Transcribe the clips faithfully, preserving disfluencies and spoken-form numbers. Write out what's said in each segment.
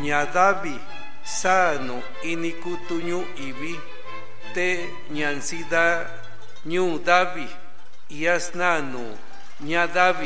ñadavi sano inikutuñu ibi te ñansida ñu davi yasnano ñadavi.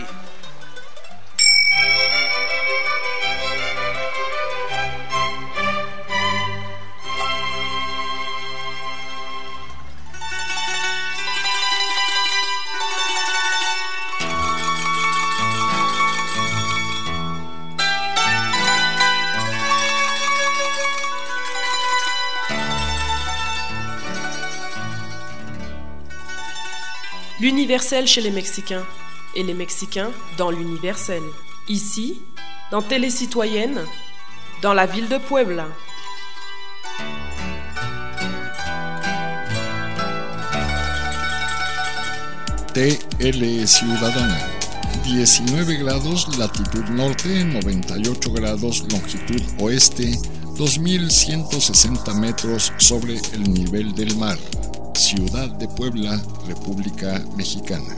L'universel chez les Mexicains et les Mexicains dans l'universel. Ici, dans Télécitoyenne, dans la ville de Puebla. T L Ciudadana. diecinueve grados latitud norte, noventa y ocho grados longitud oeste, dos mil ciento sesenta metros sobre el nivel del mar. Ciudad de Puebla, República Mexicana.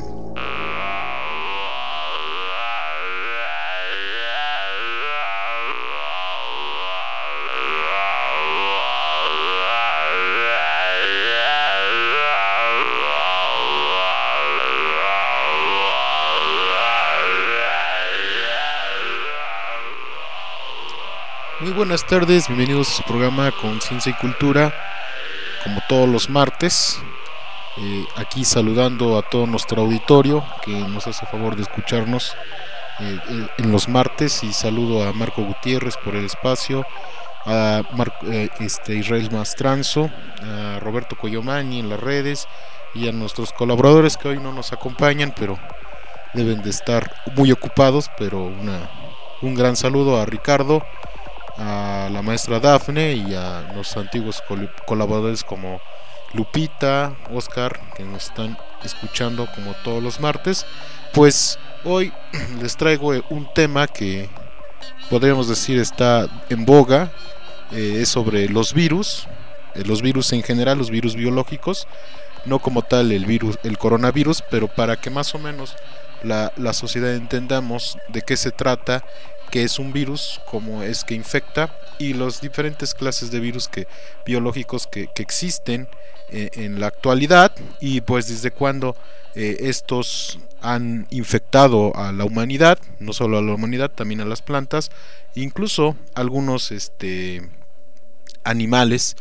Muy buenas tardes, bienvenidos a su programa Conciencia y Cultura, como todos los martes, eh, aquí saludando a todo nuestro auditorio que nos hace favor de escucharnos eh, eh, en los martes, y saludo a Marco Gutiérrez por el espacio, a Mar- eh, este, Israel Mastranzo, a Roberto Coyomani en las redes y a nuestros colaboradores que hoy no nos acompañan, pero deben de estar muy ocupados, pero una, un gran saludo a Ricardo, a la maestra Dafne y a los antiguos col- colaboradores como Lupita, Oscar, que nos están escuchando como todos los martes. Pues hoy les traigo un tema que podríamos decir está en boga, eh, es sobre los virus, eh, los virus en general, los virus biológicos, no como tal el virus, el coronavirus, pero para que más o menos la, la sociedad entendamos de qué se trata, qué es un virus, cómo es que infecta y las diferentes clases de virus que, biológicos que, que existen eh, en la actualidad, y pues desde cuándo eh, estos han infectado a la humanidad, no solo a la humanidad, también a las plantas, incluso algunos este, animales.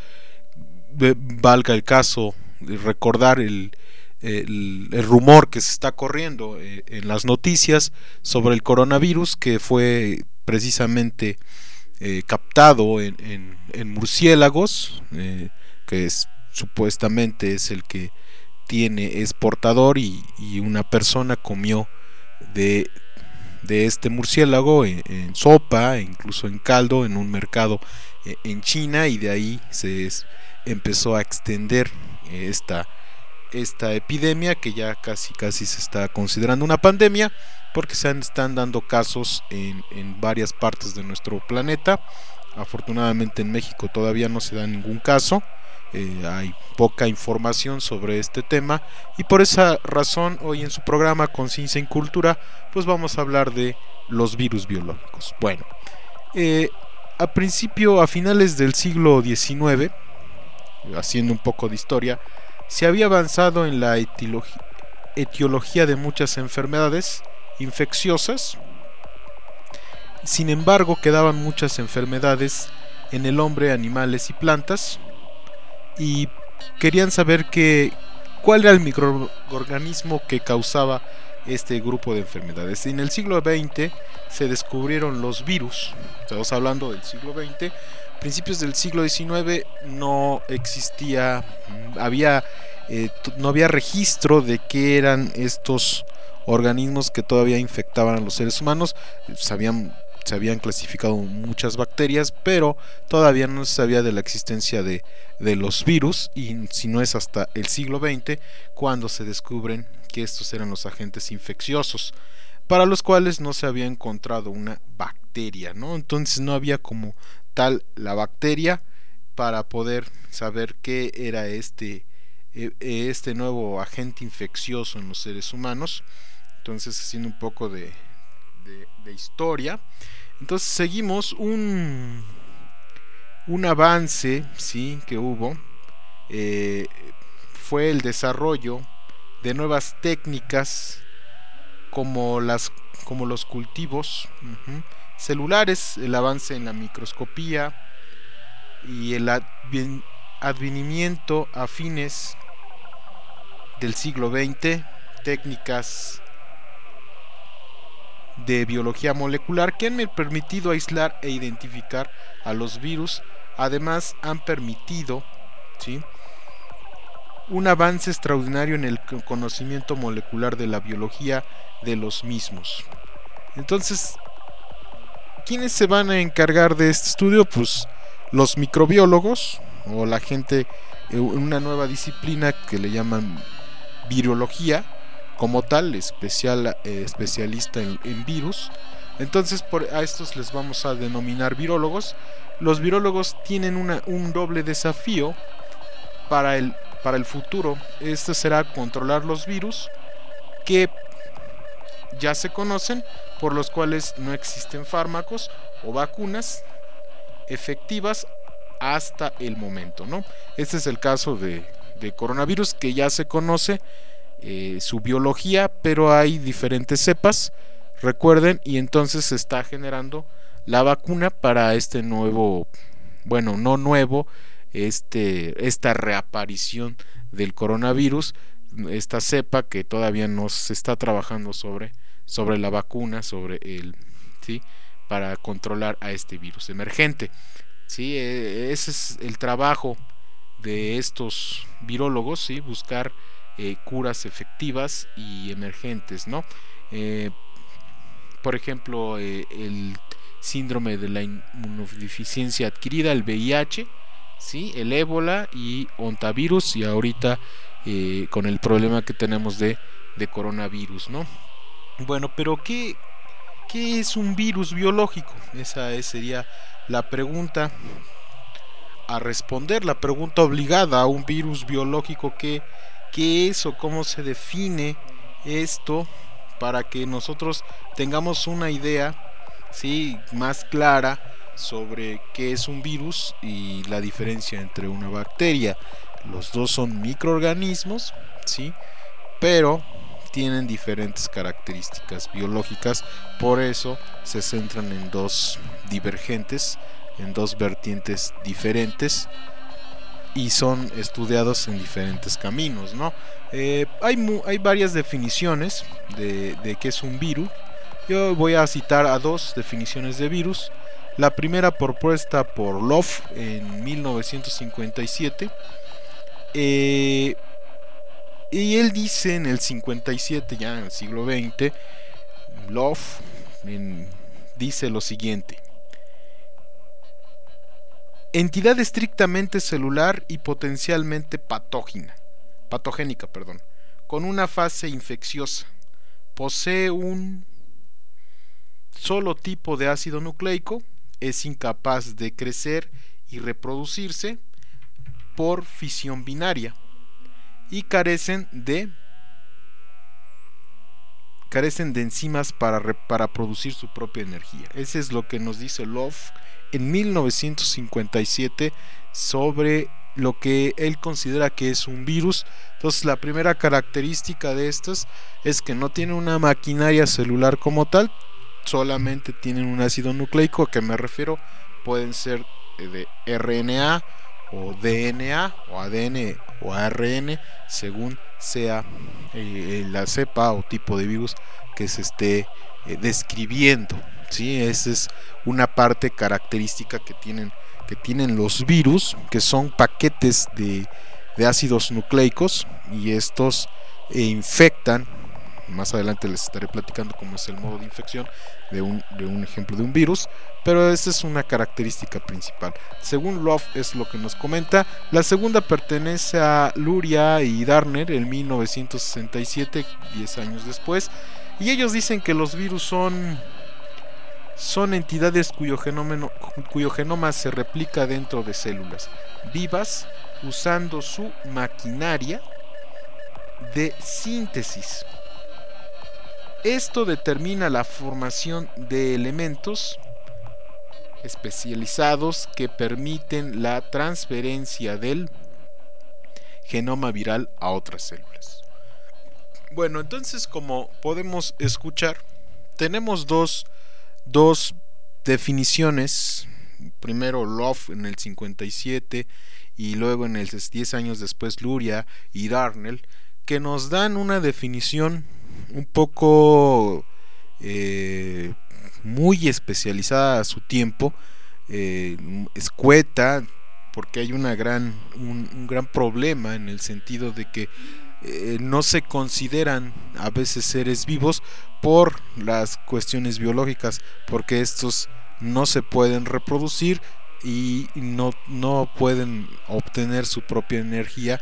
Valga el caso de recordar el El, el rumor que se está corriendo eh, en las noticias sobre el coronavirus, que fue precisamente eh, captado en, en, en murciélagos, eh, que es, supuestamente es el que tiene, es portador, y, y una persona comió de, de este murciélago en, en sopa, incluso en caldo, en un mercado eh, en China, y de ahí se es, empezó a extender eh, esta esta epidemia, que ya casi casi se está considerando una pandemia, porque se están dando casos en, en varias partes de nuestro planeta. Afortunadamente en México todavía no se da ningún caso, eh, hay poca información sobre este tema, y por esa razón hoy en su programa Conciencia en Cultura pues vamos a hablar de los virus biológicos. Bueno, eh, a principio, a finales del siglo diecinueve, haciendo un poco de historia, se había avanzado en la etiología, etiología de muchas enfermedades infecciosas. Sin embargo, quedaban muchas enfermedades en el hombre, animales y plantas, y querían saber que, cuál era el microorganismo que causaba este grupo de enfermedades. En el siglo veinte se descubrieron los virus. Estamos hablando del siglo veinte. Principios del siglo diecinueve no existía, había, eh, no había registro de qué eran estos organismos que todavía infectaban a los seres humanos. Se habían, se habían clasificado muchas bacterias, pero todavía no se sabía de la existencia de, de los virus, y si no es hasta el siglo veinte cuando se descubren que estos eran los agentes infecciosos, para los cuales no se había encontrado una bacteria, ¿no? Entonces no había como tal la bacteria para poder saber qué era este, eh, este nuevo agente infeccioso en los seres humanos. Entonces, haciendo un poco de, de, de historia, entonces seguimos un, un avance, sí, que hubo eh, fue el desarrollo de nuevas técnicas como las como los cultivos uh-huh, celulares, el avance en la microscopía y el adven, advenimiento a fines del siglo veinte, técnicas de biología molecular que han permitido aislar e identificar a los virus. Además han permitido, ¿sí?, un avance extraordinario en el conocimiento molecular de la biología de los mismos. Entonces, ¿quiénes se van a encargar de este estudio? Pues los microbiólogos o la gente, una nueva disciplina que le llaman virología como tal, especial, eh, especialista en, en virus. Entonces por, a estos les vamos a denominar virólogos. Los virólogos tienen una, un doble desafío para el, para el futuro. Este será controlar los virus que ya se conocen, por los cuales no existen fármacos o vacunas efectivas hasta el momento, ¿no? Este es el caso de, de coronavirus, que ya se conoce eh, su biología, pero hay diferentes cepas, recuerden, y entonces se está generando la vacuna para este nuevo, bueno, no nuevo, este, esta reaparición del coronavirus, esta cepa que todavía no se está trabajando sobre, sobre la vacuna, sobre el, ¿sí?, para controlar a este virus emergente. Sí, ese es el trabajo de estos virólogos, ¿sí?, buscar eh, curas efectivas y emergentes, ¿no? Eh, por ejemplo, eh, el síndrome de la inmunodeficiencia adquirida, el V I H, ¿sí?, el ébola y ontavirus, y ahorita eh, con el problema que tenemos de, de coronavirus, ¿no? Bueno, pero ¿qué, qué es un virus biológico? Esa es, sería la pregunta a responder, la pregunta obligada a un virus biológico. ¿Qué, qué es o cómo se define esto para que nosotros tengamos una idea, ¿sí?, más clara sobre qué es un virus y la diferencia entre una bacteria? Los dos son microorganismos, ¿sí?, pero tienen diferentes características biológicas, por eso se centran en dos divergentes, en dos vertientes diferentes, y son estudiados en diferentes caminos, ¿no? Eh, hay, hay varias definiciones de, de qué es un virus. Yo voy a citar a dos definiciones de virus. La primera propuesta por Love en mil novecientos cincuenta y siete. Eh, y él dice en el cincuenta y siete, ya en el siglo veinte, Love en, dice lo siguiente: entidad estrictamente celular y potencialmente patógena, patogénica, perdón, con una fase infecciosa. Posee un solo tipo de ácido nucleico, es incapaz de crecer y reproducirse por fisión binaria y carecen de carecen de enzimas para, para producir su propia energía. Ese es lo que nos dice Love en mil novecientos cincuenta y siete sobre lo que él considera que es un virus. Entonces, la primera característica de estos es que no tiene una maquinaria celular como tal, solamente tienen un ácido nucleico. ¿A qué me refiero? Pueden ser de R N A o D N A o A D N o A R N, según sea eh, la cepa o tipo de virus que se esté eh, describiendo, ¿sí? Esa es una parte característica que tienen, que tienen los virus, que son paquetes de, de ácidos nucleicos, y estos eh, infectan. Más adelante les estaré platicando cómo es el modo de infección de un, de un ejemplo de un virus, pero esa es una característica principal. Según Love es lo que nos comenta. La segunda pertenece a Luria y Darner en mil novecientos sesenta y siete, diez años después, y ellos dicen que los virus son, son entidades cuyo genoma, cuyo genoma se replica dentro de células vivas usando su maquinaria de síntesis. Esto determina la formación de elementos especializados que permiten la transferencia del genoma viral a otras células. Bueno, entonces, como podemos escuchar, tenemos dos, dos definiciones. Primero Love en el cincuenta y siete y luego en el diez años después Luria y Darnell, que nos dan una definición un poco eh, muy especializada a su tiempo, eh, escueta, porque hay una gran, un, un gran problema en el sentido de que eh, no se consideran a veces seres vivos por las cuestiones biológicas, porque estos no se pueden reproducir y no, no pueden obtener su propia energía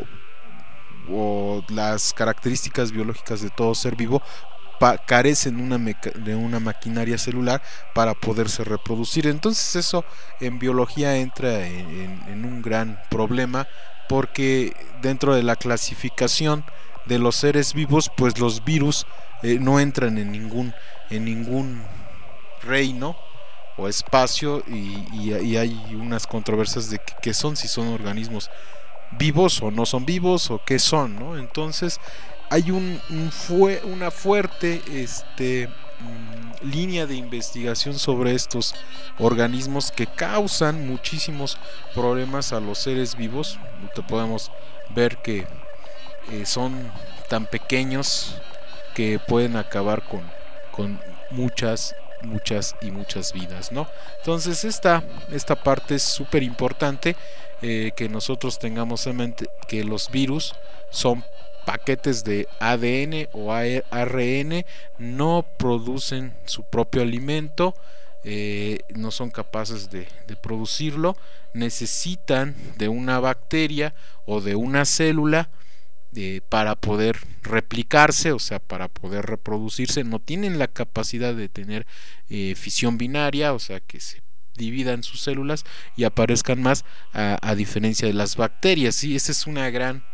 o, o las características biológicas de todo ser vivo pa, carecen una meca, de una maquinaria celular para poderse reproducir. Entonces eso en biología entra en, en, en un gran problema, porque dentro de la clasificación de los seres vivos, pues los virus eh, no entran en ningún, en ningún reino o espacio, y, y, y hay unas controversias de qué son, si son organismos vivos o no son vivos o qué son, ¿no? Entonces hay un, un fue, una fuerte este, mmm, línea de investigación sobre estos organismos que causan muchísimos problemas a los seres vivos. Te podemos ver que eh, son tan pequeños que pueden acabar con, con muchas muchas y muchas vidas, ¿no? Entonces esta, esta parte es súper importante, eh, que nosotros tengamos en mente que los virus son paquetes de A D N o A R N, no producen su propio alimento, eh, no son capaces de, de producirlo, necesitan de una bacteria o de una célula Eh, para poder replicarse, o sea, para poder reproducirse. No tienen la capacidad de tener eh, fisión binaria, o sea, que se dividan sus células y aparezcan más, a, a diferencia de las bacterias. ¿Sí? Esa es una gran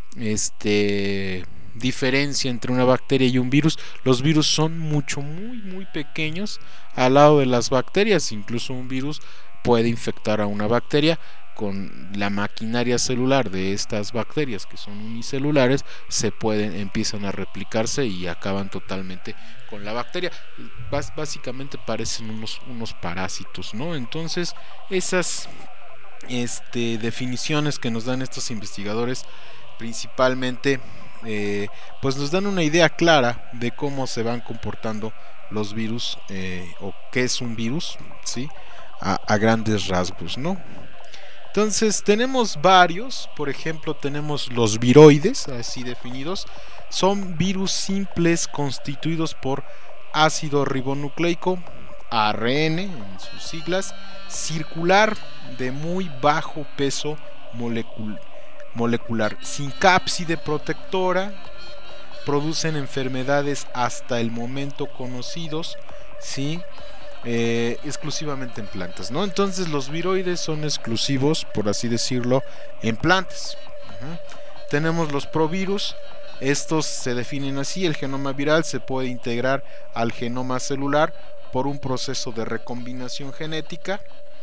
este, diferencia entre una bacteria y un virus. Los virus son mucho, muy, muy pequeños al lado de las bacterias. Incluso un virus puede infectar a una bacteria. Con la maquinaria celular de estas bacterias, que son unicelulares, se pueden, empiezan a replicarse y acaban totalmente con la bacteria. Bás, básicamente parecen unos, unos parásitos, ¿no? Entonces esas este, definiciones que nos dan estos investigadores principalmente eh, pues nos dan una idea clara de cómo se van comportando los virus, eh, o qué es un virus, ¿sí? a, a grandes rasgos, ¿no? Entonces tenemos varios, por ejemplo tenemos los viroides, así definidos, son virus simples constituidos por ácido ribonucleico, A R N en sus siglas, circular de muy bajo peso molecul- molecular, sin cápside protectora, producen enfermedades hasta el momento conocidos, ¿sí? Eh, exclusivamente en plantas, ¿no? Entonces los viroides son exclusivos, por así decirlo, en plantas. Uh-huh. Tenemos los provirus. Estos se definen así: el genoma viral se puede integrar al genoma celular por un proceso de recombinación genética,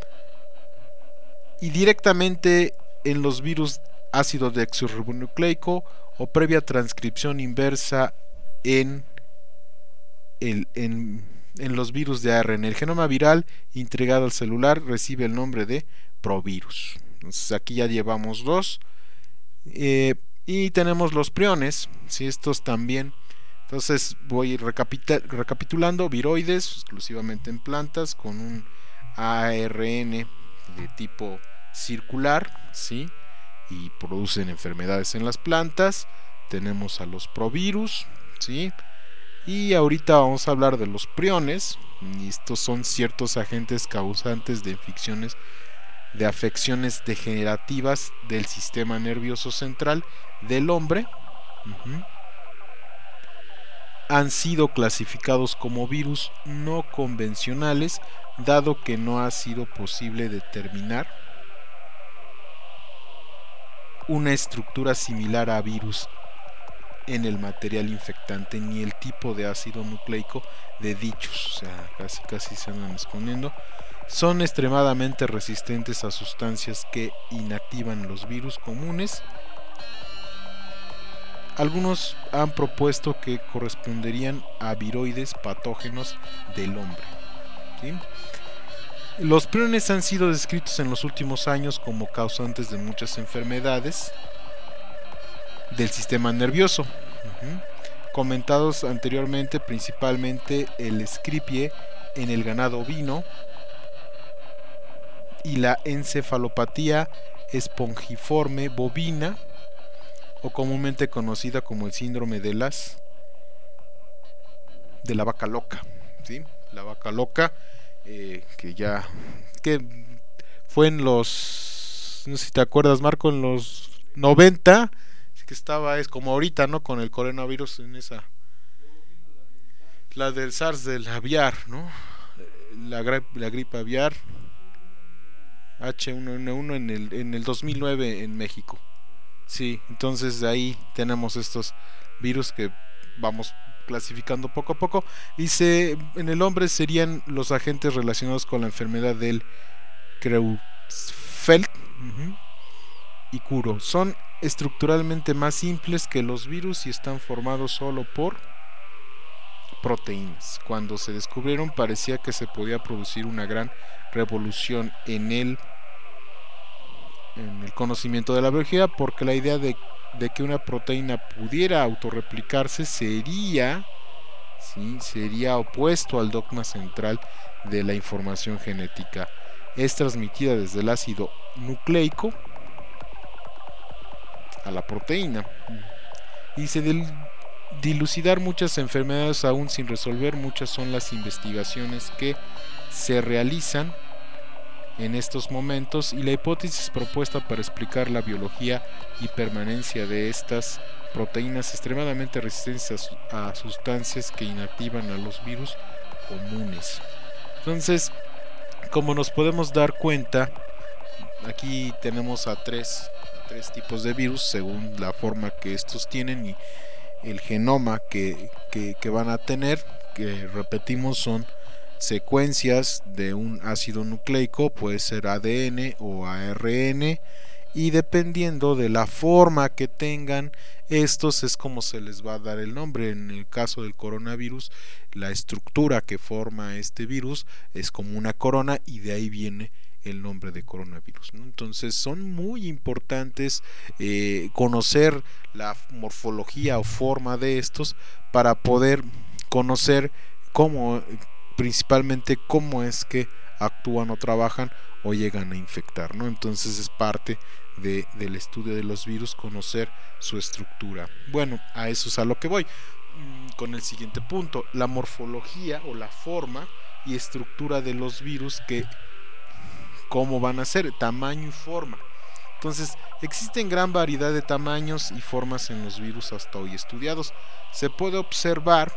y directamente en los virus ácido deoxirribonucleico o previa transcripción inversa en el en en los virus de A R N. El genoma viral integrado al celular recibe el nombre de provirus. Entonces aquí ya llevamos dos, eh, y tenemos los priones, ¿sí? Estos también. Entonces voy recapita- recapitulando: viroides exclusivamente en plantas con un A R N de tipo circular, ¿sí? Y producen enfermedades en las plantas. Tenemos a los provirus, ¿sí? Y ahorita vamos a hablar de los priones, y estos son ciertos agentes causantes de infecciones, de afecciones degenerativas del sistema nervioso central del hombre. Uh-huh. Han sido clasificados como virus no convencionales, dado que no ha sido posible determinar una estructura similar a virus en el material infectante ni el tipo de ácido nucleico de dichos, o sea, casi casi se andan escondiendo. Son extremadamente resistentes a sustancias que inactivan los virus comunes. Algunos han propuesto que corresponderían a viroides patógenos del hombre, ¿sí? Los priones han sido descritos en los últimos años como causantes de muchas enfermedades del sistema nervioso, uh-huh. comentados anteriormente, principalmente el Escherichia en el ganado ovino y la encefalopatía espongiforme bovina, o comúnmente conocida como el síndrome de las de la vaca loca, ¿sí? La vaca loca, eh, que ya que fue en los, no sé si te acuerdas, Marco, en los noventa, que estaba, es como ahorita, ¿no? Con el coronavirus, en esa, la del SARS del aviar, ¿no? La, la gripe aviar H uno N uno en el, en el dos mil nueve en México. Sí, entonces de ahí tenemos estos virus que vamos clasificando poco a poco. Dice, en el hombre serían los agentes relacionados con la enfermedad del Creutzfeldt uh-huh, y Kuro. Son estructuralmente más simples que los virus y están formados solo por proteínas. Cuando se descubrieron parecía que se podía producir una gran revolución en el en el conocimiento de la biología, porque la idea de, de que una proteína pudiera autorreplicarse sería, ¿sí? sería opuesto al dogma central de la información genética. Es transmitida desde el ácido nucleico a la proteína. Dice, del dilucidar muchas enfermedades aún sin resolver, muchas son las investigaciones que se realizan en estos momentos, y la hipótesis propuesta para explicar la biología y permanencia de estas proteínas extremadamente resistentes a, a sustancias que inactivan a los virus comunes. Entonces, como nos podemos dar cuenta, aquí tenemos a tres, a tres tipos de virus según la forma que estos tienen y el genoma que, que, que van a tener, que repetimos son secuencias de un ácido nucleico, puede ser A D N o A R N, y dependiendo de la forma que tengan estos es como se les va a dar el nombre. En el caso del coronavirus, la estructura que forma este virus es como una corona y de ahí viene el nombre de coronavirus, ¿no? Entonces son muy importantes eh, conocer la morfología o forma de estos para poder conocer cómo, principalmente cómo es que actúan o trabajan o llegan a infectar, ¿no? Entonces es parte de, del estudio de los virus conocer su estructura. Bueno, a eso es a lo que voy con el siguiente punto, la morfología o la forma y estructura de los virus, que cómo van a ser, tamaño y forma. Entonces existen gran variedad de tamaños y formas en los virus hasta hoy estudiados. Se puede observar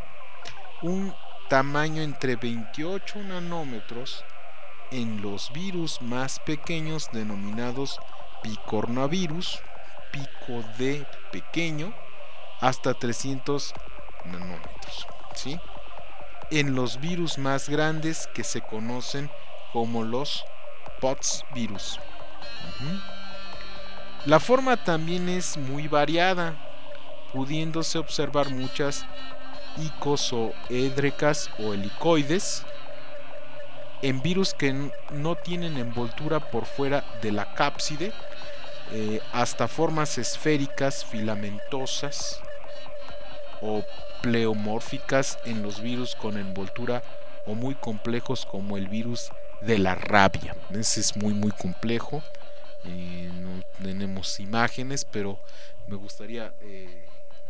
un tamaño entre veintiocho nanómetros en los virus más pequeños denominados picornavirus, pico de pequeño, hasta trescientos nanómetros, ¿sí? En los virus más grandes, que se conocen como los P O T S virus. Uh-huh. La forma también es muy variada, pudiéndose observar muchas icosoédricas o helicoides en virus que no tienen envoltura por fuera de la cápside, eh, hasta formas esféricas filamentosas o pleomórficas en los virus con envoltura o muy complejos, como el virus de la rabia. Ese es muy muy complejo, eh, no tenemos imágenes, pero me gustaría eh,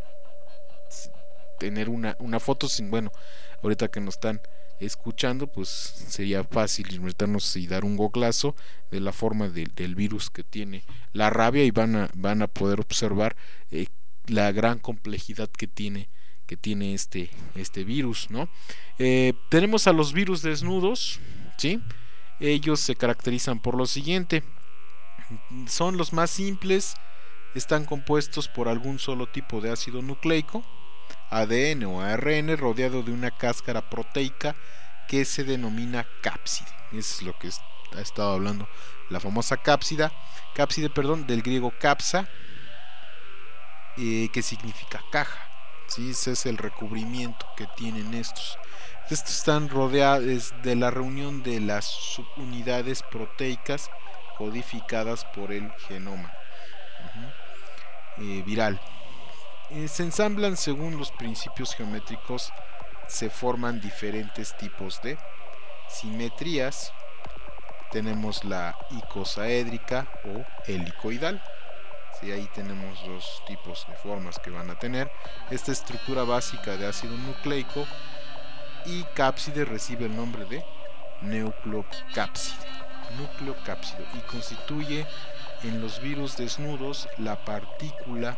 tener una, una foto. Sin, bueno, ahorita que nos están escuchando, pues sería fácil meternos y dar un goglazo de la forma de, del virus que tiene la rabia, y van a, van a poder observar eh, la gran complejidad que tiene que tiene este, este virus, ¿no? Eh, tenemos a los virus desnudos, ¿sí? Ellos se caracterizan por lo siguiente: son los más simples, están compuestos por algún solo tipo de ácido nucleico, A D N o A R N, rodeado de una cáscara proteica que se denomina cápside. Eso es lo que ha estado hablando, la famosa cápsida, cápside, perdón, del griego capsa, eh, que significa caja. ¿Sí? Ese es el recubrimiento que tienen estos. Estos están rodeados de la reunión de las subunidades proteicas codificadas por el genoma uh-huh. eh, viral. Eh, se ensamblan según los principios geométricos, se forman diferentes tipos de simetrías. Tenemos la icosaédrica o helicoidal. Sí, ahí tenemos dos tipos de formas que van a tener. Esta estructura básica de ácido nucleico y cápside recibe el nombre de nucleocápside, nucleocápsido, y constituye en los virus desnudos la partícula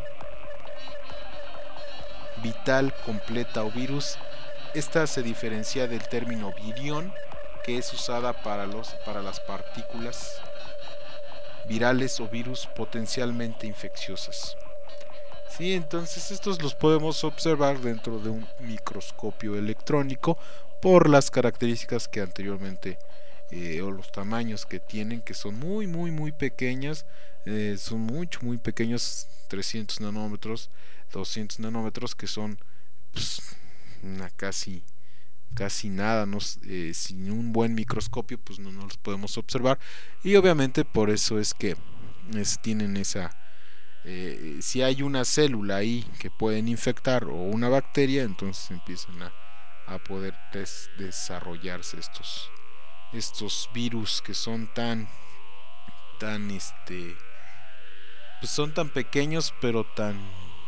vital completa o virus. Esta se diferencia del término virión, que es usada para, los, para las partículas virales o virus potencialmente infecciosas. Sí, entonces estos los podemos observar dentro de un microscopio electrónico por las características que anteriormente eh, o los tamaños que tienen, que son muy muy muy pequeños, eh, son mucho muy pequeños, trescientos nanómetros, doscientos nanómetros, que son pues, una casi casi nada, ¿no? Eh, sin un buen microscopio pues no, no los podemos observar, y obviamente por eso es que es, tienen esa eh, si hay una célula ahí que pueden infectar o una bacteria, entonces empiezan a, a poder des, desarrollarse estos estos virus que son tan tan este pues son tan pequeños pero tan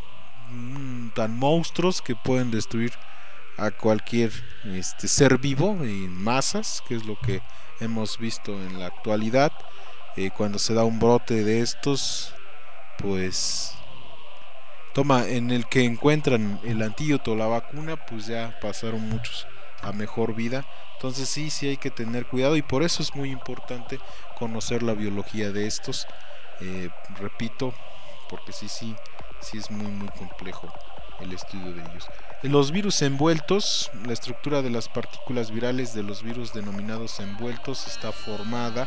tan monstruos que pueden destruir a cualquier este, ser vivo en masas, que es lo que hemos visto en la actualidad. Eh, cuando se da un brote de estos, pues toma en el que encuentran el antídoto o la vacuna, pues ya pasaron muchos a mejor vida. Entonces sí, sí hay que tener cuidado, y por eso es muy importante conocer la biología de estos. Eh, repito, porque sí, sí, sí es muy, muy complejo el estudio de ellos. Los virus envueltos, la estructura de las partículas virales de los virus denominados envueltos está formada,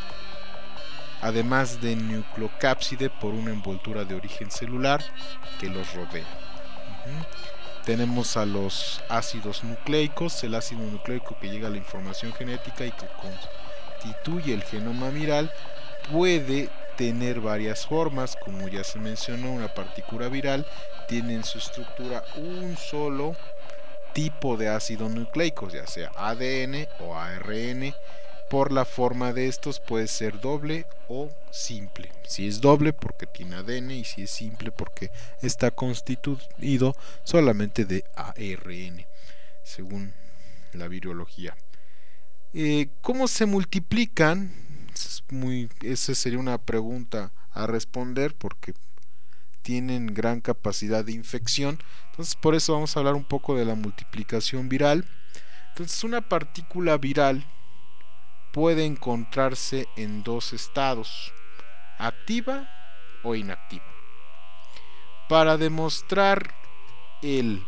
además de nucleocápside, por una envoltura de origen celular que los rodea. Uh-huh. Tenemos a los ácidos nucleicos, el ácido nucleico que llega a la información genética y que constituye el genoma viral. Puede tener varias formas, como ya se mencionó. Una partícula viral tiene en su estructura un solo tipo de ácido nucleico, ya sea A D N o A R N. Por la forma de estos puede ser doble o simple. Si es doble, porque tiene A D N, y si es simple, porque está constituido solamente de A R N, según la virología. Eh, ¿Cómo se multiplican? Es muy, esa sería una pregunta a responder, porque tienen gran capacidad de infección. Entonces por eso vamos a hablar un poco de la multiplicación viral. Entonces una partícula viral puede encontrarse en dos estados, activa o inactiva. Para demostrar el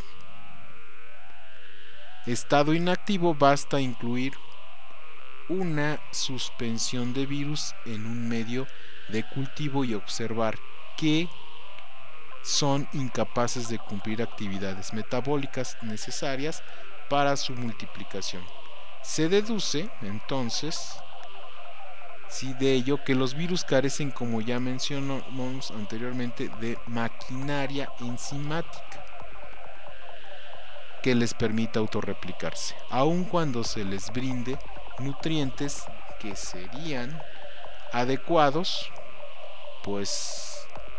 estado inactivo basta incluir una suspensión de virus en un medio de cultivo y observar que son incapaces de cumplir actividades metabólicas necesarias para su multiplicación. Se deduce entonces sí, de ello que los virus carecen, como ya mencionamos anteriormente, de maquinaria enzimática que les permita autorreplicarse, aun cuando se les brinde nutrientes que serían adecuados, pues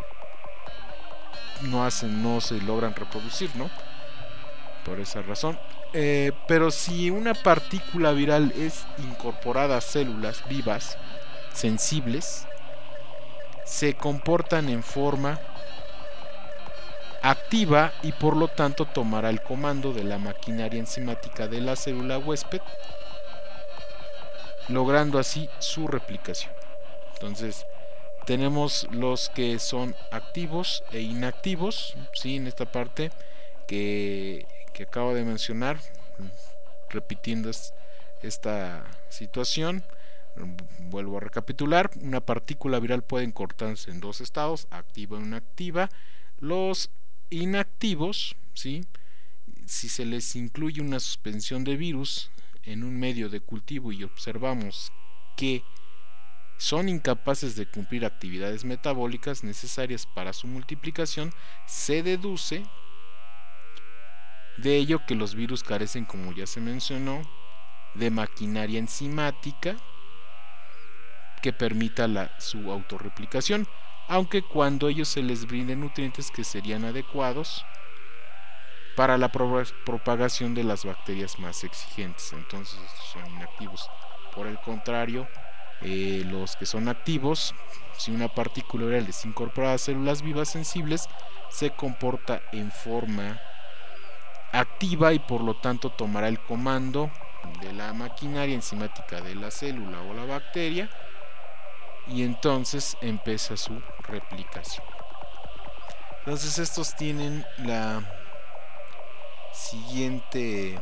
no hacen, no se logran reproducir, ¿no? Por esa razón. Eh, pero si una partícula viral es incorporada a células vivas sensibles, se comportan en forma activa y por lo tanto tomará el comando de la maquinaria enzimática de la célula huésped, logrando así su replicación. Entonces tenemos los que son activos e inactivos, ¿sí? En esta parte que, que acabo de mencionar, repitiendo esta situación. Vuelvo a recapitular: una partícula viral puede encortarse en dos estados, activa e inactiva. Los inactivos, ¿sí?, si se les incluye una suspensión de virus en un medio de cultivo y observamos que son incapaces de cumplir actividades metabólicas necesarias para su multiplicación, se deduce de ello que los virus carecen, como ya se mencionó, de maquinaria enzimática que permita la, su autorreplicación, aunque cuando a ellos se les brinden nutrientes que serían adecuados para la pro propagación de las bacterias más exigentes, entonces estos son inactivos. Por el contrario, eh, los que son activos, si una partícula viral es incorporada a células vivas sensibles, se comporta en forma activa y por lo tanto tomará el comando de la maquinaria enzimática de la célula o la bacteria, y entonces empieza su replicación. Entonces estos tienen la siguiente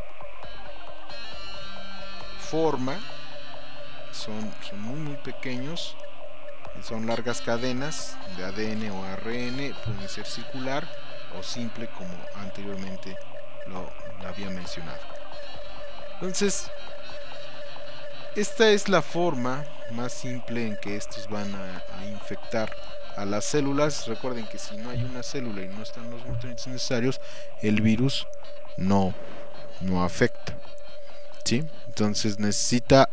forma: son, son muy muy pequeños, son largas cadenas de A D N o A R N, pueden ser circular o simple, como anteriormente lo, lo había mencionado. Entonces esta es la forma más simple en que estos van a, a infectar a las células. Recuerden que si no hay una célula y no están los nutrientes necesarios, el virus no, no afecta, ¿sí? Entonces necesita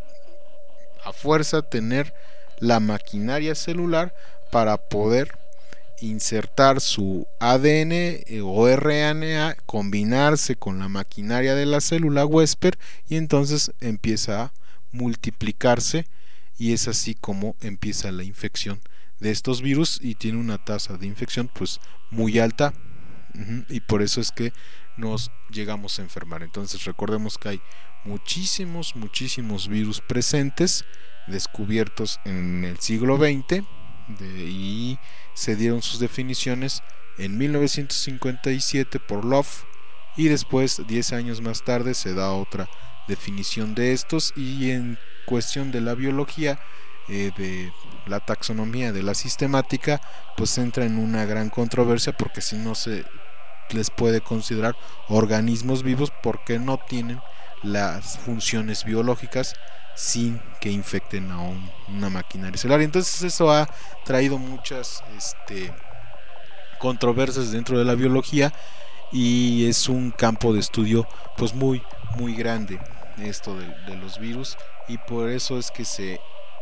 a fuerza tener la maquinaria celular para poder insertar su A D N o R N A, combinarse con la maquinaria de la célula huésped, y entonces empieza a multiplicarse, y es así como empieza la infección de estos virus, y tiene una tasa de infección pues muy alta, uh-huh, y por eso es que nos llegamos a enfermar. Entonces recordemos que hay muchísimos muchísimos virus presentes, descubiertos en el siglo veinte, de, y se dieron sus definiciones en mil novecientos cincuenta y siete por Love, y después diez años más tarde se da otra definición de estos. Y en cuestión de la biología, eh, de la taxonomía, de la sistemática, pues entra en una gran controversia, porque si no se les puede considerar organismos vivos, porque no tienen las funciones biológicas sin que infecten a un, una maquinaria celular. Entonces eso ha traído muchas este, controversias dentro de la biología, y es un campo de estudio pues muy muy grande esto de, de los virus, y por eso es que se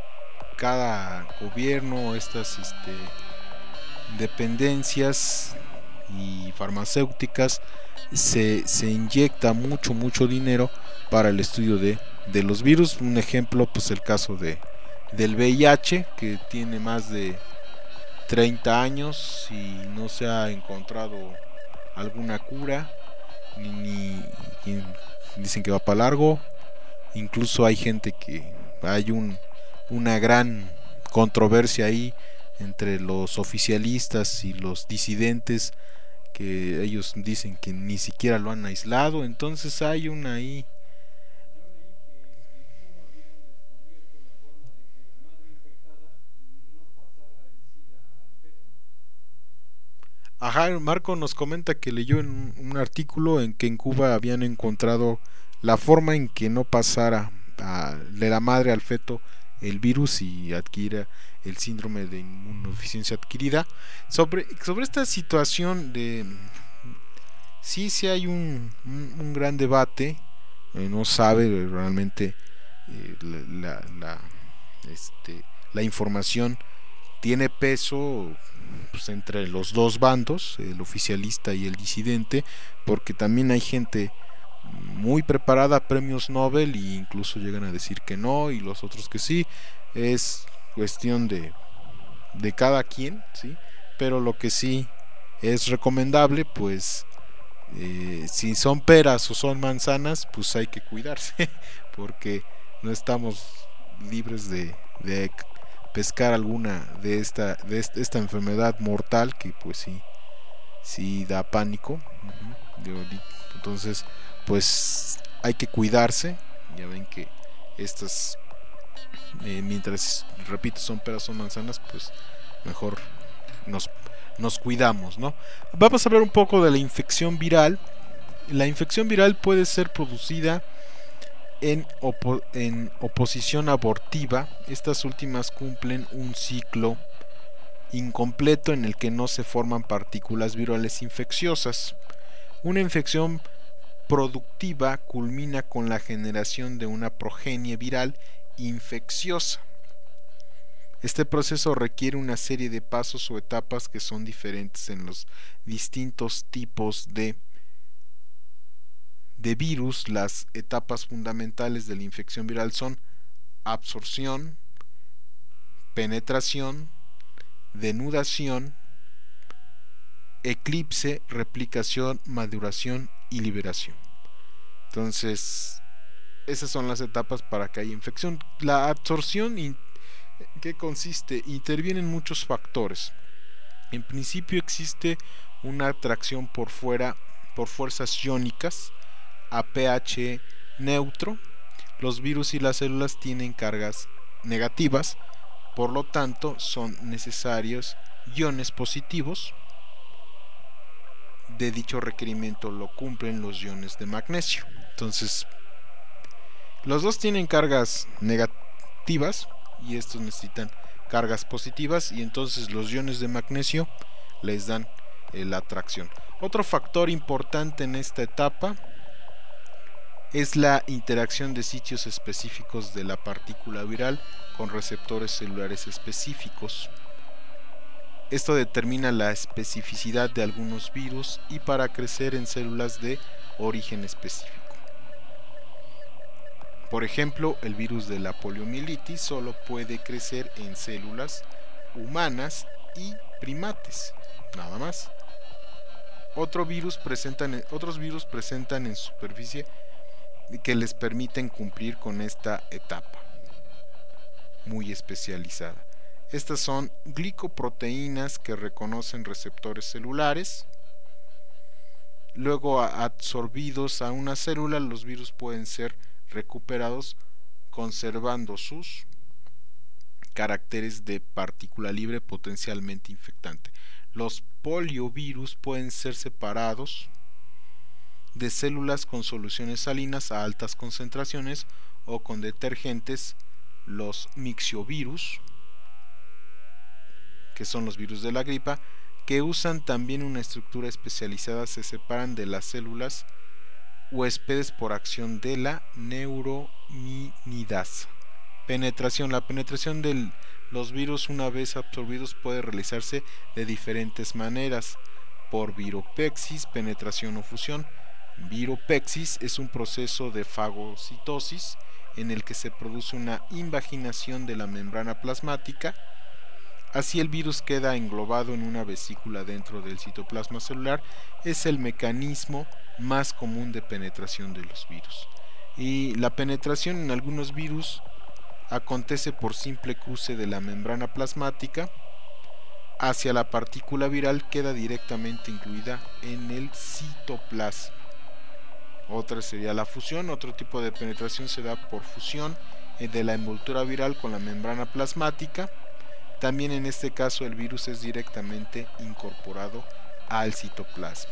cada gobierno, estas este, dependencias y farmacéuticas, se, se inyecta mucho mucho dinero para el estudio de, de los virus. Un ejemplo, pues el caso de del V I H, que tiene más de treinta años y no se ha encontrado alguna cura, ni, ni, ni dicen que va para largo. Incluso hay gente que hay un, una gran controversia ahí entre los oficialistas y los disidentes, que ellos dicen que ni siquiera lo han aislado. Entonces hay una ahí Ajá, Marco nos comenta que leyó en un artículo en que en Cuba habían encontrado la forma en que no pasara a, de la madre al feto el virus y adquiera el síndrome de inmunodeficiencia adquirida. Sobre, sobre esta situación de sí, sí hay un, un, un gran debate, eh, no sabe realmente eh, la, la, la, este, la información tiene peso pues entre los dos bandos, el oficialista y el disidente, porque también hay gente muy preparada, premios Nobel, e incluso llegan a decir que no, y los otros que sí. Es cuestión de, de cada quien, ¿sí? Pero lo que sí es recomendable, pues eh, si son peras o son manzanas, pues hay que cuidarse, porque no estamos libres de, de pescar alguna de esta de esta enfermedad mortal, que pues sí sí da pánico. Uh-huh. Entonces pues hay que cuidarse, Ya ven que estas, eh, mientras, repito, son peras o manzanas, pues mejor nos, nos cuidamos, ¿no? Vamos a hablar un poco de la infección viral. La infección viral puede ser producida en, opo- en oposición abortiva. Estas últimas cumplen un ciclo incompleto en el que no se forman partículas virales infecciosas. Una infección productiva culmina con la generación de una progenie viral infecciosa. Este proceso requiere una serie de pasos o etapas que son diferentes en los distintos tipos de, de virus. Las etapas fundamentales de la infección viral son absorción, penetración, denudación, eclipse, replicación, maduración y liberación. Entonces, esas son las etapas para que haya infección. La absorción, ¿en qué consiste? Intervienen muchos factores. En principio existe una atracción por fuera por fuerzas iónicas a pH neutro. Los virus y las células tienen cargas negativas, por lo tanto son necesarios iones positivos. De dicho requerimiento lo cumplen los iones de magnesio. Entonces, los dos tienen cargas negativas y estos necesitan cargas positivas, y entonces los iones de magnesio les dan eh, la atracción. Otro factor importante en esta etapa es la interacción de sitios específicos de la partícula viral con receptores celulares específicos. Esto determina la especificidad de algunos virus y para crecer en células de origen específico. Por ejemplo, el virus de la poliomielitis solo puede crecer en células humanas y primates, nada más. Otro virus presentan, otros virus presentan en superficie que les permiten cumplir con esta etapa muy especializada. Estas son glicoproteínas que reconocen receptores celulares. Luego, absorbidos a una célula, los virus pueden ser recuperados conservando sus caracteres de partícula libre potencialmente infectante. Los poliovirus pueden ser separados de células con soluciones salinas a altas concentraciones o con detergentes. Los mixiovirus, que son los virus de la gripa, que usan también una estructura especializada, se separan de las células huéspedes por acción de la neuraminidasa. Penetración. La penetración de los virus una vez absorbidos puede realizarse de diferentes maneras: por viropexis, penetración o fusión. Viropexis es un proceso de fagocitosis en el que se produce una invaginación de la membrana plasmática. Así el virus queda englobado en una vesícula dentro del citoplasma celular. Es el mecanismo más común de penetración de los virus. Y la penetración en algunos virus acontece por simple cruce de la membrana plasmática hacia la partícula viral, queda directamente incluida en el citoplasma. Otra sería la fusión. Otro tipo de penetración se da por fusión de la envoltura viral con la membrana plasmática. También en este caso el virus es directamente incorporado al citoplasma.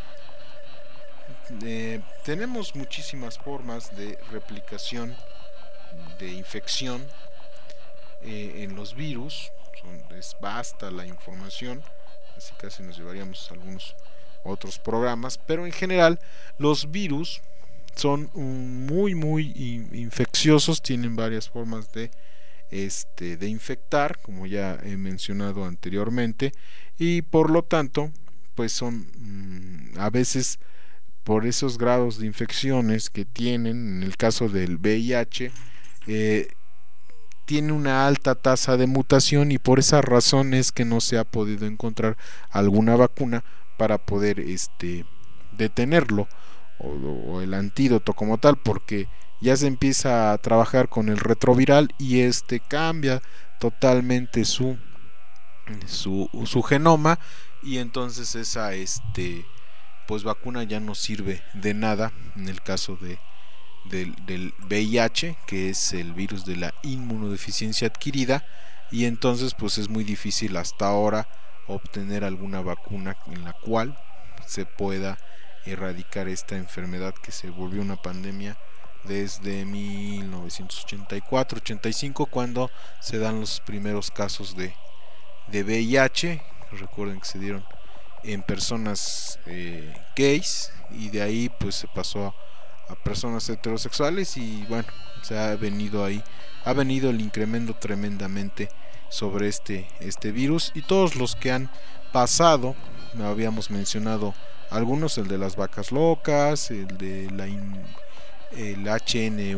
Eh, tenemos muchísimas formas de replicación de infección eh, en los virus. Son, es vasta la información, así casi nos llevaríamos a algunos otros programas, pero en general los virus son um, muy muy infecciosos, tienen varias formas de Este, de infectar, como ya he mencionado anteriormente, y por lo tanto pues son mmm, a veces por esos grados de infecciones que tienen. En el caso del V I H eh, tiene una alta tasa de mutación, y por esa razón es que no se ha podido encontrar alguna vacuna para poder este, detenerlo, o, o el antídoto como tal, porque ya se empieza a trabajar con el retroviral y este cambia totalmente su su, su genoma, y entonces esa este pues vacuna ya no sirve de nada en el caso de del, del V I H, que es el virus de la inmunodeficiencia adquirida, y entonces pues es muy difícil hasta ahora obtener alguna vacuna en la cual se pueda erradicar esta enfermedad que se volvió una pandemia desde mil novecientos ochenta y cuatro ochenta y cinco, cuando se dan los primeros casos de, de V I H. Recuerden que se dieron en personas eh, gays, y de ahí pues se pasó a, a personas heterosexuales, y bueno, se ha venido ahí, ha venido el incremento tremendamente sobre este, este virus, y todos los que han pasado, habíamos mencionado algunos, el de las vacas locas, el de la in, el H N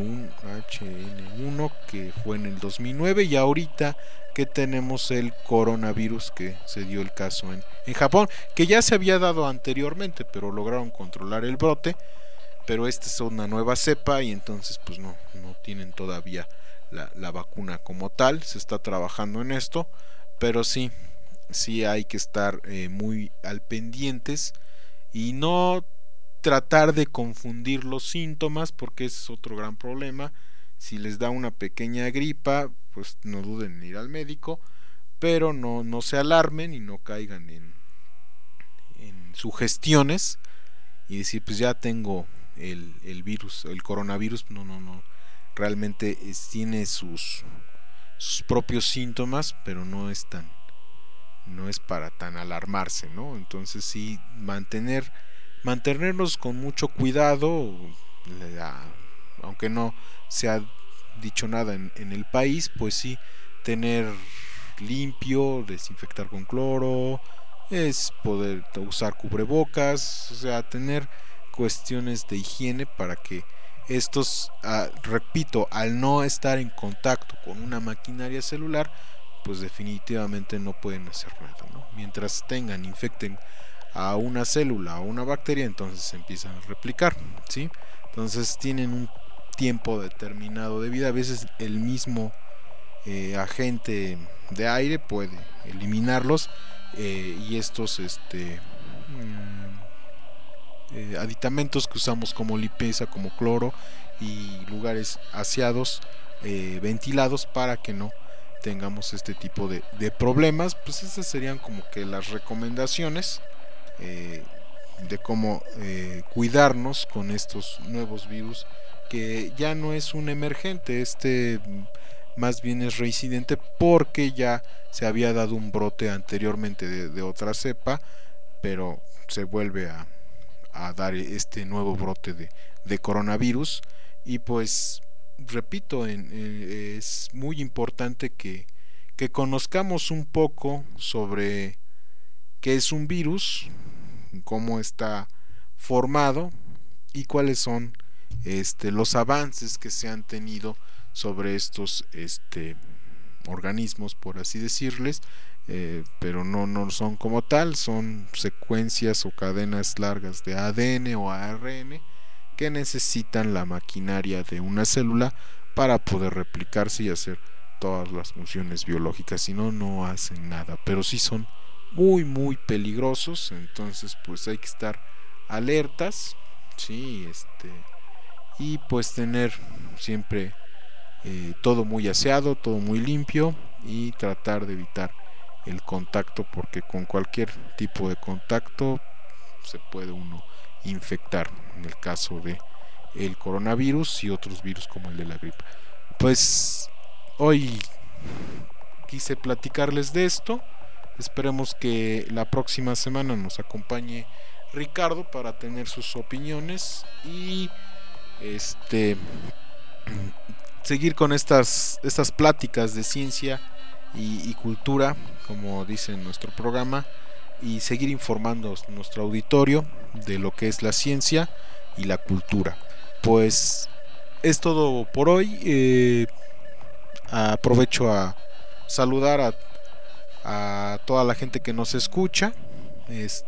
uno que fue en el dos mil nueve, y ahorita que tenemos el coronavirus, que se dio el caso en, en Japón, que ya se había dado anteriormente, pero lograron controlar el brote, pero esta es una nueva cepa, y entonces pues no, no tienen todavía la, la vacuna como tal. Se está trabajando en esto, pero sí, sí hay que estar eh, muy al pendientes y no tratar de confundir los síntomas, porque ese es otro gran problema. Si les da una pequeña gripa, pues no duden en ir al médico, pero no, no se alarmen y no caigan en, en sugestiones y decir pues ya tengo el, el virus, el coronavirus. No, no, no, realmente es, tiene sus, sus propios síntomas, pero no es tan, no es para tan alarmarse, ¿no? Entonces sí, mantener mantenernos con mucho cuidado, aunque no se ha dicho nada en, en el país, pues sí, tener limpio, desinfectar con cloro, es poder usar cubrebocas, o sea, tener cuestiones de higiene para que estos, ah, repito, al no estar en contacto con una maquinaria celular, pues definitivamente no pueden hacer nada, ¿no? Mientras tengan, infecten a una célula o una bacteria, entonces se empiezan a replicar, ¿sí? Entonces tienen un tiempo determinado de vida. A veces el mismo eh, agente de aire puede eliminarlos, eh, y estos este eh, aditamentos que usamos como limpieza, como cloro y lugares aseados, eh, ventilados, para que no tengamos este tipo de, de problemas. Pues esas serían como que las recomendaciones eh, de cómo eh, cuidarnos con estos nuevos virus, que ya no es un emergente, este más bien es reincidente, porque ya se había dado un brote anteriormente de, de otra cepa, pero se vuelve a, a dar este nuevo brote de, de coronavirus. Y pues repito, en, eh, es muy importante que, que conozcamos un poco sobre qué es un virus, cómo está formado y cuáles son este, los avances que se han tenido sobre estos este, organismos, por así decirles, eh, pero no, no son como tal, son secuencias o cadenas largas de A D N o A R N que necesitan la maquinaria de una célula para poder replicarse y hacer todas las funciones biológicas. Si no, no hacen nada, pero sí son muy muy peligrosos. Entonces pues hay que estar alertas, sí, este y pues tener siempre eh, todo muy aseado, todo muy limpio, y tratar de evitar el contacto, porque con cualquier tipo de contacto se puede uno infectar, en el caso de el coronavirus y otros virus como el de la gripe. Pues hoy quise platicarles de esto. Esperemos que la próxima semana nos acompañe Ricardo para tener sus opiniones y este seguir con estas estas pláticas de ciencia y, y cultura, como dice nuestro programa, y seguir informando a nuestro auditorio de lo que es la ciencia y la cultura. Pues es todo por hoy. Eh, aprovecho a saludar a a toda la gente que nos escucha, este,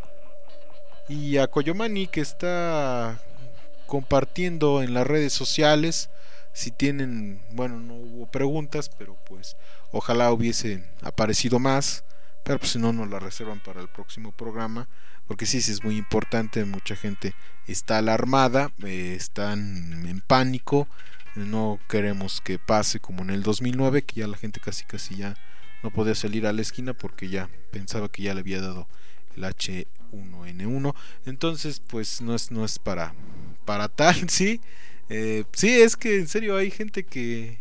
y a Coyomani, que está compartiendo en las redes sociales. Si tienen, bueno, no hubo preguntas, pero pues ojalá hubiesen aparecido más pero pues si no nos la reservan para el próximo programa, porque sí, sí es muy importante. Mucha gente está alarmada, eh, están en pánico, no queremos que pase como en el dos mil nueve, que ya la gente casi casi ya no podía salir a la esquina porque ya pensaba que ya le había dado el H uno N uno. Entonces pues no es, no es para, para tal, sí. Eh, sí, es que en serio hay gente que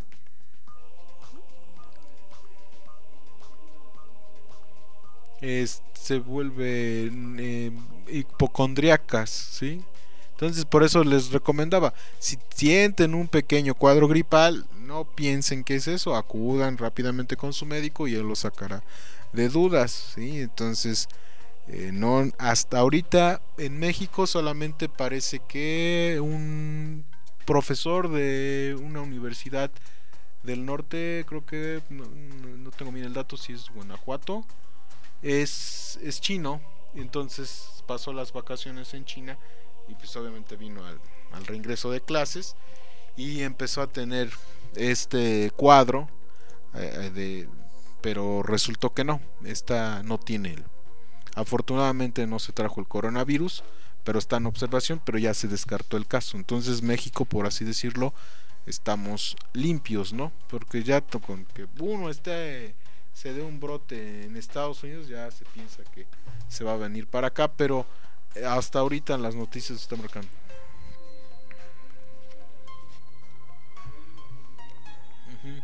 es, se vuelve eh, hipocondriacas, ¿sí? Entonces por eso les recomendaba, si sienten un pequeño cuadro gripal, no piensen que es eso, acudan rápidamente con su médico y él lo sacará de dudas, ¿sí? Entonces eh, no, hasta ahorita en México solamente parece que un profesor de una universidad del norte, creo que no, no tengo bien el dato si es Guanajuato, es, es chino, entonces pasó las vacaciones en China y pues obviamente vino al, al reingreso de clases y empezó a tener este cuadro, eh, de, pero resultó que no, esta no tiene el, afortunadamente no se trajo el coronavirus, pero está en observación, pero ya se descartó el caso. Entonces México, por así decirlo, estamos limpios, ¿no? Porque ya con que uno esté, se dé un brote en Estados Unidos, ya se piensa que se va a venir para acá, pero hasta ahorita en las noticias se está marcando. Uh-huh.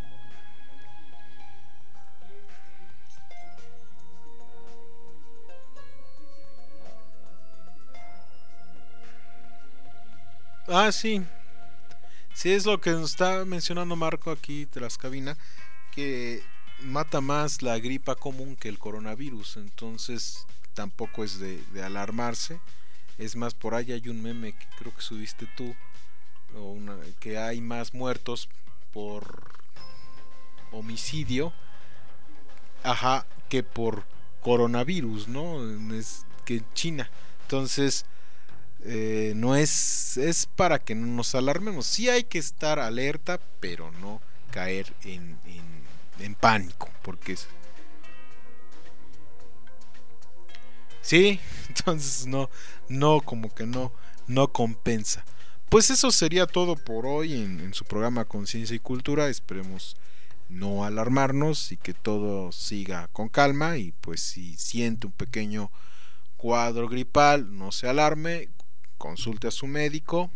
Ah, sí. Sí, es lo que nos está mencionando Marco aquí tras cabina, que mata más la gripa común que el coronavirus, entonces tampoco es de, de alarmarse. Es más, por ahí hay un meme que creo que subiste tú, o una, que hay más muertos por homicidio, ajá, que por coronavirus, ¿no? Es que en China. Entonces eh, no es, es para que no nos alarmemos. Sí hay que estar alerta, pero no caer en, en, en pánico, porque es... Sí, entonces no, no, como que no, no compensa. Pues eso sería todo por hoy en, en su programa Conciencia y Cultura. Esperemos no alarmarnos y que todo siga con calma. Y pues si siente un pequeño cuadro gripal, no se alarme, consulte a su médico.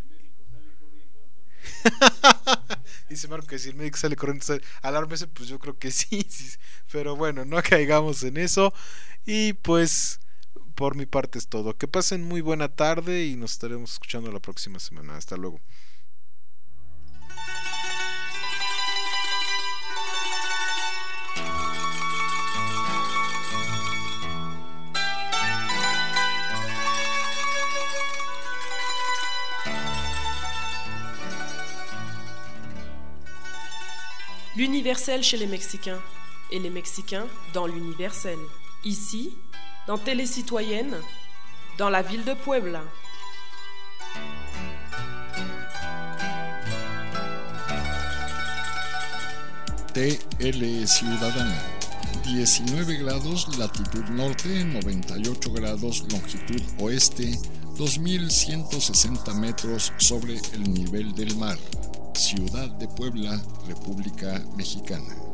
Dice Marco que si el médico sale corriendo, sale, alármese, pues yo creo que sí, sí, pero bueno, no caigamos en eso. Y pues por mi parte es todo. Que pasen muy buena tarde y nos estaremos escuchando la próxima semana. Hasta luego. L'universel chez les Mexicains et les Mexicains dans l'universel. Ici, dans Télé Citoyenne, dans la ville de Puebla. T L Ciudadana, diecinueve grados latitud norte, noventa y ocho grados longitud oeste, dos mil ciento sesenta metros sobre el nivel del mar. Ciudad de Puebla, República Mexicana.